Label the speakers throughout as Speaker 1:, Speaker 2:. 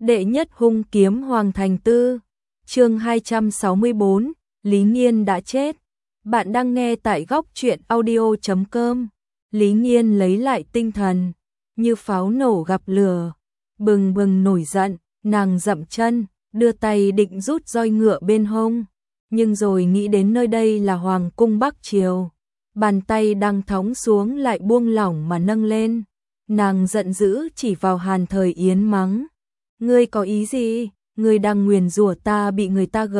Speaker 1: Đệ nhất hung kiếm Hoàng Thành Tư, chương 264, Lý Nghiên đã chết. Bạn đang nghe tại góc truyện audio.com. Lý Nghiên lấy lại tinh thần, như pháo nổ gặp lửa, bừng bừng nổi giận, nàng dậm chân, đưa tay định rút roi ngựa bên hông, nhưng rồi nghĩ đến nơi đây là Hoàng cung Bắc Triều, bàn tay đang thõng xuống lại buông lỏng mà nâng lên. Nàng giận dữ chỉ vào Hàn Thời Yến mắng: "Ngươi có ý gì? Ngươi đang nguyền rủa ta bị người ta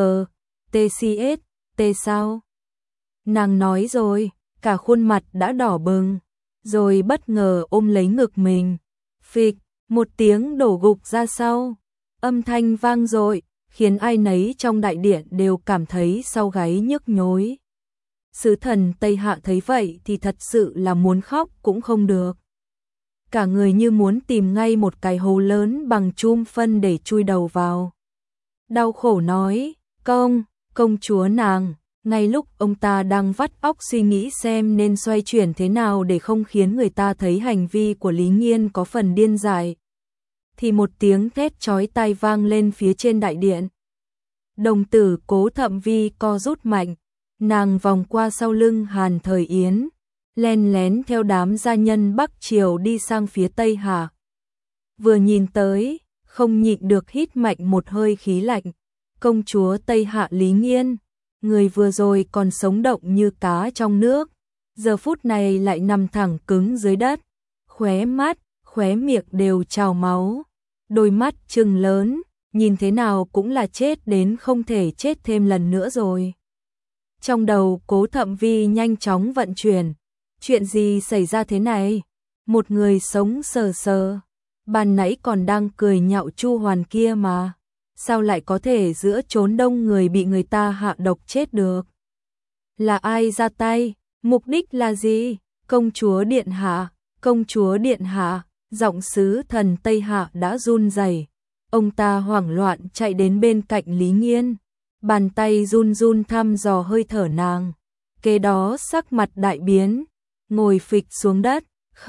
Speaker 1: TCS, sao?" Nàng nói rồi, cả khuôn mặt đã đỏ bừng, rồi bất ngờ ôm lấy ngực mình. Phịch, một tiếng đổ gục ra sau. Âm thanh vang dội, khiến ai nấy trong đại điện đều cảm thấy sau gáy nhức nhối. Sứ thần Tây Hạ thấy vậy thì thật sự là muốn khóc cũng không được. Cả người như muốn tìm ngay một cái hố lớn bằng chum phân để chui đầu vào. Đau khổ nói: công chúa nàng." Ngay lúc ông ta đang vắt óc suy nghĩ xem nên xoay chuyển thế nào để không khiến người ta thấy hành vi của Lý Nghiên có phần điên dại, thì một tiếng thét chói tai vang lên phía trên đại điện. Đồng tử Cố Thậm Vi co rút mạnh, nàng vòng qua sau lưng Hàn Thời Yến, len lén theo đám gia nhân Bắc Triều đi sang phía Tây Hạ. Vừa nhìn tới, không nhịn được hít mạnh một hơi khí lạnh. Công chúa Tây Hạ Lý Nghiên, người vừa rồi còn sống động như cá trong nước, giờ phút này lại nằm thẳng cứng dưới đất, khóe mắt, khóe miệng đều trào máu, đôi mắt trừng lớn, nhìn thế nào cũng là chết đến không thể chết thêm lần nữa rồi. Trong đầu Cố Thậm Vi nhanh chóng vận chuyển, chuyện gì xảy ra thế này? Một người sống sờ sờ, ban nãy còn đang cười nhạo Chu Hoàn kia mà, sao lại có thể giữa chốn đông người bị người ta hạ độc chết được? Là ai ra tay? Mục đích là gì? Công chúa điện hạ, công chúa điện hạ. Giọng sứ thần Tây Hạ đã run rẩy. Ông ta hoảng loạn chạy đến bên cạnh Lý Nghiên, bàn tay run run thăm dò hơi thở nàng. Kế đó sắc mặt đại biến, ngồi phịch xuống đất.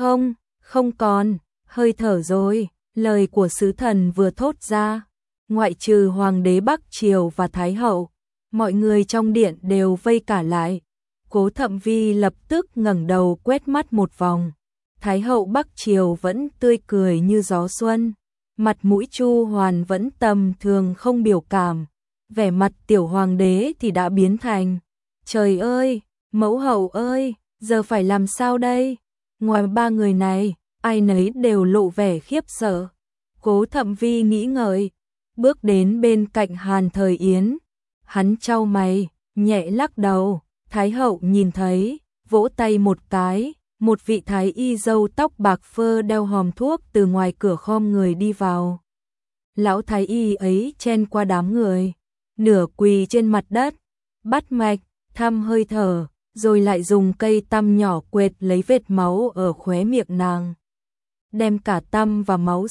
Speaker 1: Không còn hơi thở rồi. Lời của sứ thần vừa thốt ra, ngoại trừ Hoàng đế Bắc Triều và Thái hậu, mọi người trong điện đều vây cả lại. Cố Thậm Vi lập tức ngẩng đầu quét mắt một vòng. Thái hậu Bắc Triều vẫn tươi cười như gió xuân, mặt mũi Chu Hoàn vẫn tầm thường không biểu cảm, vẻ mặt tiểu hoàng đế thì đã biến thành: "Trời ơi, mẫu hậu ơi, giờ phải làm sao đây?" Ngoài ba người này, ai nấy đều lộ vẻ khiếp sợ. Cố Thậm Vi nghĩ ngợi, bước đến bên cạnh Hàn Thời Yến, hắn chau mày, nhẹ lắc đầu. Thái hậu nhìn thấy, vỗ tay một cái, một vị thái y râu tóc bạc phơ đeo hòm thuốc từ ngoài cửa khom người đi vào. Lão thái y ấy chen qua đám người, nửa quỳ trên mặt đất, bắt mạch, thăm hơi thở, rồi lại dùng cây tăm nhỏ quệt lấy vết máu ở khóe miệng nàng, đem cả tăm và máu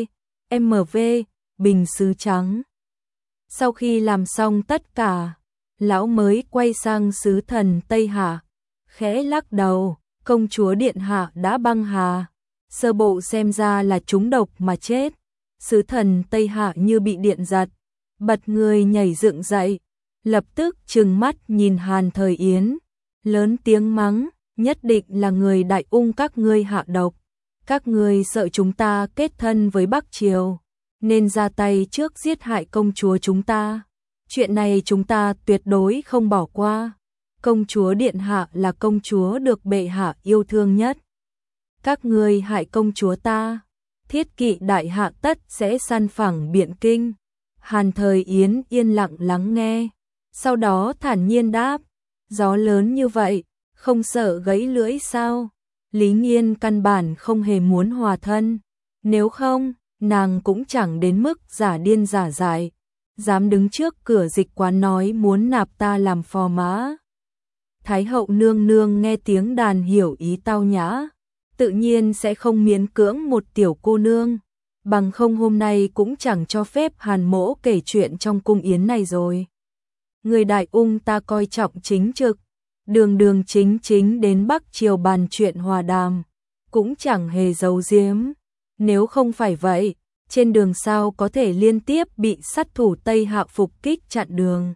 Speaker 1: CMV bình sứ trắng. Sau khi làm xong tất cả, lão mới quay sang sứ thần Tây Hạ, khẽ lắc đầu: "Công chúa điện hạ đã băng hà, sơ bộ xem ra là trúng độc mà chết." Sứ thần Tây Hạ như bị điện giật, bật người nhảy dựng dậy, lập tức trừng mắt nhìn Hàn Thời Yến, lớn tiếng mắng: "Nhất định là người Đại Ung các ngươi hạ độc, các ngươi sợ chúng ta kết thân với Bắc Triều, nên ra tay trước giết hại công chúa chúng ta. Chuyện này chúng ta tuyệt đối không bỏ qua. Công chúa điện hạ là công chúa được bệ hạ yêu thương nhất. Các ngươi hại công chúa ta, thiết kỵ đại hạ tất sẽ săn phẳng Biện Kinh." Hàn Thời Yến yên lặng lắng nghe, sau đó thản nhiên đáp: "Gió lớn như vậy, không sợ gãy lưỡi sao?" Lý Nghiên căn bản không hề muốn hòa thân, nếu không, nàng cũng chẳng đến mức giả điên giả dại, dám đứng trước cửa dịch quán nói muốn nạp ta làm phò mã. Thái hậu nương nương nghe tiếng đàn hiểu ý tao nhã, tự nhiên sẽ không miễn cưỡng một tiểu cô nương, bằng không hôm nay cũng chẳng cho phép Hàn mỗ kể chuyện trong cung yến này rồi. Người Đại Ung ta coi trọng chính trực, đường đường chính chính đến Bắc Triều bàn chuyện hòa đàm, cũng chẳng hề giấu giếm. Nếu không phải vậy, trên đường sao có thể liên tiếp bị sát thủ Tây Hạ phục kích chặn đường.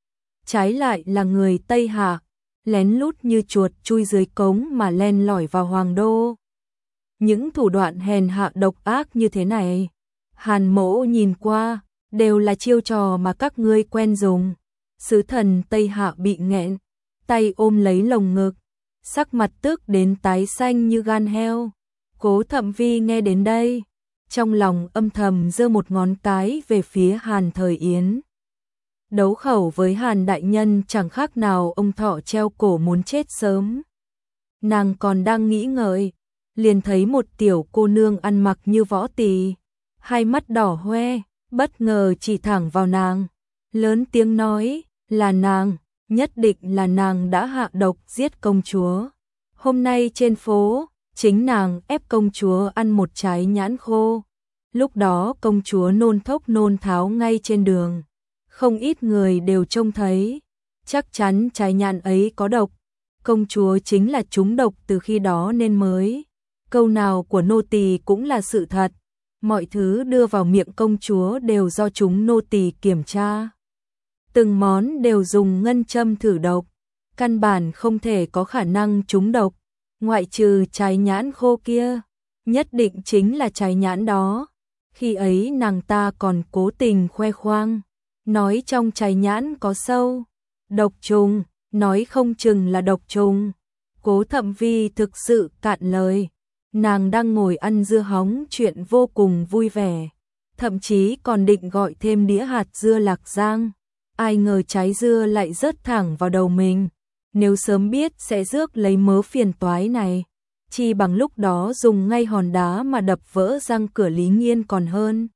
Speaker 1: Trái lại là người Tây Hạ, lén lút như chuột chui dưới cống mà len lỏi vào Hoàng Đô. Những thủ đoạn hèn hạ độc ác như thế này, Hàn Mỗ nhìn qua, đều là chiêu trò mà các ngươi quen dùng. Sứ thần Tây Hạ bị nghẹn, tay ôm lấy lồng ngực, sắc mặt tức đến tái xanh như gan heo. Cố Thậm Vi nghe đến đây, trong lòng âm thầm giơ một ngón cái về phía Hàn Thời Yến. Đấu khẩu với Hàn đại nhân chẳng khác nào ông thọ treo cổ muốn chết sớm. Nàng còn đang nghĩ ngợi, liền thấy một tiểu cô nương ăn mặc như võ tỳ, hai mắt đỏ hoe, bất ngờ chỉ thẳng vào nàng, lớn tiếng nói, là nàng, nhất định là nàng đã hạ độc giết công chúa. Hôm nay trên phố, chính nàng ép công chúa ăn một trái nhãn khô. Lúc đó công chúa nôn thốc nôn tháo ngay trên đường. Không ít người đều trông thấy, chắc chắn trái nhãn ấy có độc. Công chúa chính là trúng độc từ khi đó nên mới. Câu nào của nô tỳ cũng là sự thật. Mọi thứ đưa vào miệng công chúa đều do chúng nô tỳ kiểm tra. Từng món đều dùng ngân châm thử độc, căn bản không thể có khả năng trúng độc, ngoại trừ trái nhãn khô kia, nhất định chính là trái nhãn đó. Khi ấy nàng ta còn cố tình khoe khoang, nói trong trái nhãn có sâu, độc trùng, nói không chừng là độc trùng. Cố Thậm Vi thực sự cạn lời, nàng đang ngồi ăn dưa hóng chuyện vô cùng vui vẻ, thậm chí còn định gọi thêm đĩa hạt dưa Lạc Giang. Ai ngờ trái dưa lại rớt thẳng vào đầu mình, nếu sớm biết sẽ rước lấy mớ phiền toái này, chi bằng lúc đó dùng ngay hòn đá mà đập vỡ răng cửa Lý Nghiên còn hơn.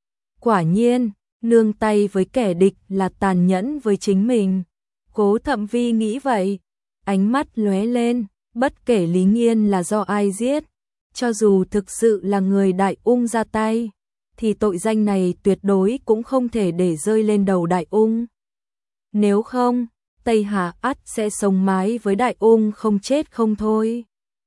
Speaker 1: Quả nhiên, nương tay với kẻ địch là tàn nhẫn với chính mình. Cố Thậm Vi nghĩ vậy, ánh mắt lóe lên, bất kể Lý Nghiên là do ai giết, cho dù thực sự là người Đại Ung ra tay, thì tội danh này tuyệt đối cũng không thể để rơi lên đầu Đại Ung. Nếu không, Tây Hạ ắt sẽ sống mái với Đại Ung không chết không thôi.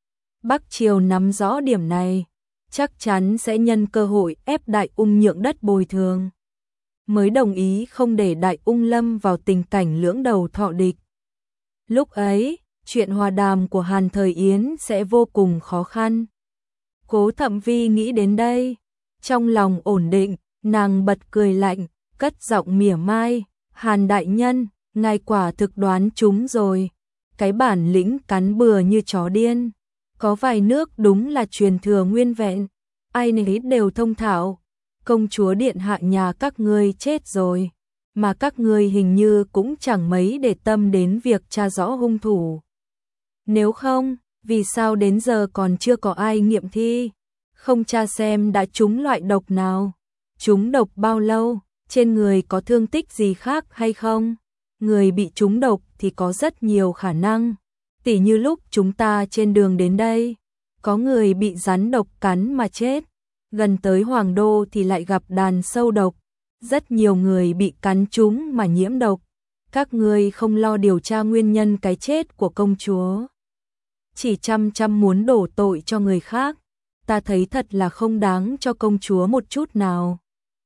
Speaker 1: Bắc Triều nắm rõ điểm này, chắc chắn sẽ nhân cơ hội ép Đại Ung nhượng đất bồi thường, mới đồng ý không để Đại Ung lâm vào tình cảnh lưỡng đầu thọ địch. Lúc ấy, chuyện hòa đàm của Hàn Thời Yến sẽ vô cùng khó khăn. Cố Thậm Vi nghĩ đến đây, trong lòng ổn định, nàng bật cười lạnh, cất giọng mỉa mai, Hàn đại nhân, ngài quả thực đoán trúng rồi, cái bản lĩnh cắn bừa như chó điên, có vài nước đúng là truyền thừa nguyên vẹn, ai nấy đều thông thạo, công chúa điện hạ nhà các ngươi chết rồi, mà các ngươi hình như cũng chẳng mấy để tâm đến việc tra rõ hung thủ. Nếu không, vì sao đến giờ còn chưa có ai nghiệm thi, không tra xem đã trúng loại độc nào, trúng độc bao lâu, trên người có thương tích gì khác hay không? Người bị trúng độc thì có rất nhiều khả năng, tỉ như lúc chúng ta trên đường đến đây, có người bị rắn độc cắn mà chết, gần tới Hoàng Đô thì lại gặp đàn sâu độc, rất nhiều người bị cắn trúng mà nhiễm độc. Các ngươi không lo điều tra nguyên nhân cái chết của công chúa, chỉ chăm muốn đổ tội cho người khác, ta thấy thật là không đáng cho công chúa một chút nào.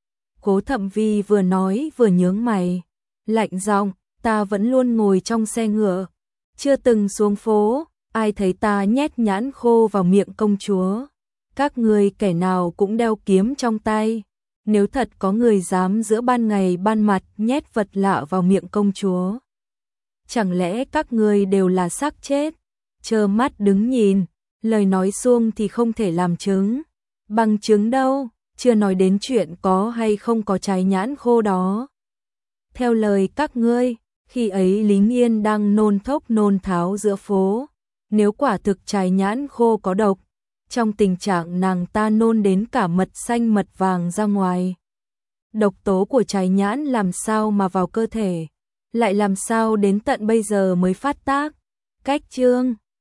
Speaker 1: Cố Thậm Vi vừa nói vừa nhướng mày, lạnh giọng, ta vẫn luôn ngồi trong xe ngựa, chưa từng xuống phố, ai thấy ta nhét nhãn khô vào miệng công chúa. Các ngươi kẻ nào cũng đeo kiếm trong tay, nếu thật có người dám giữa ban ngày ban mặt nhét vật lạ vào miệng công chúa, chẳng lẽ các ngươi đều là xác chết, trơ mắt đứng nhìn, lời nói suông thì không thể làm chứng, bằng chứng đâu, chưa nói đến chuyện có hay không có trái nhãn khô đó. Theo lời các ngươi, khi ấy Lý Nghiên đang nôn thốc nôn tháo giữa phố, nếu quả thực trái nhãn khô có độc, trong tình trạng nàng ta nôn đến cả mật xanh mật vàng ra ngoài, độc tố của trái nhãn làm sao mà vào cơ thể, lại làm sao đến tận bây giờ mới phát tác. Cách chương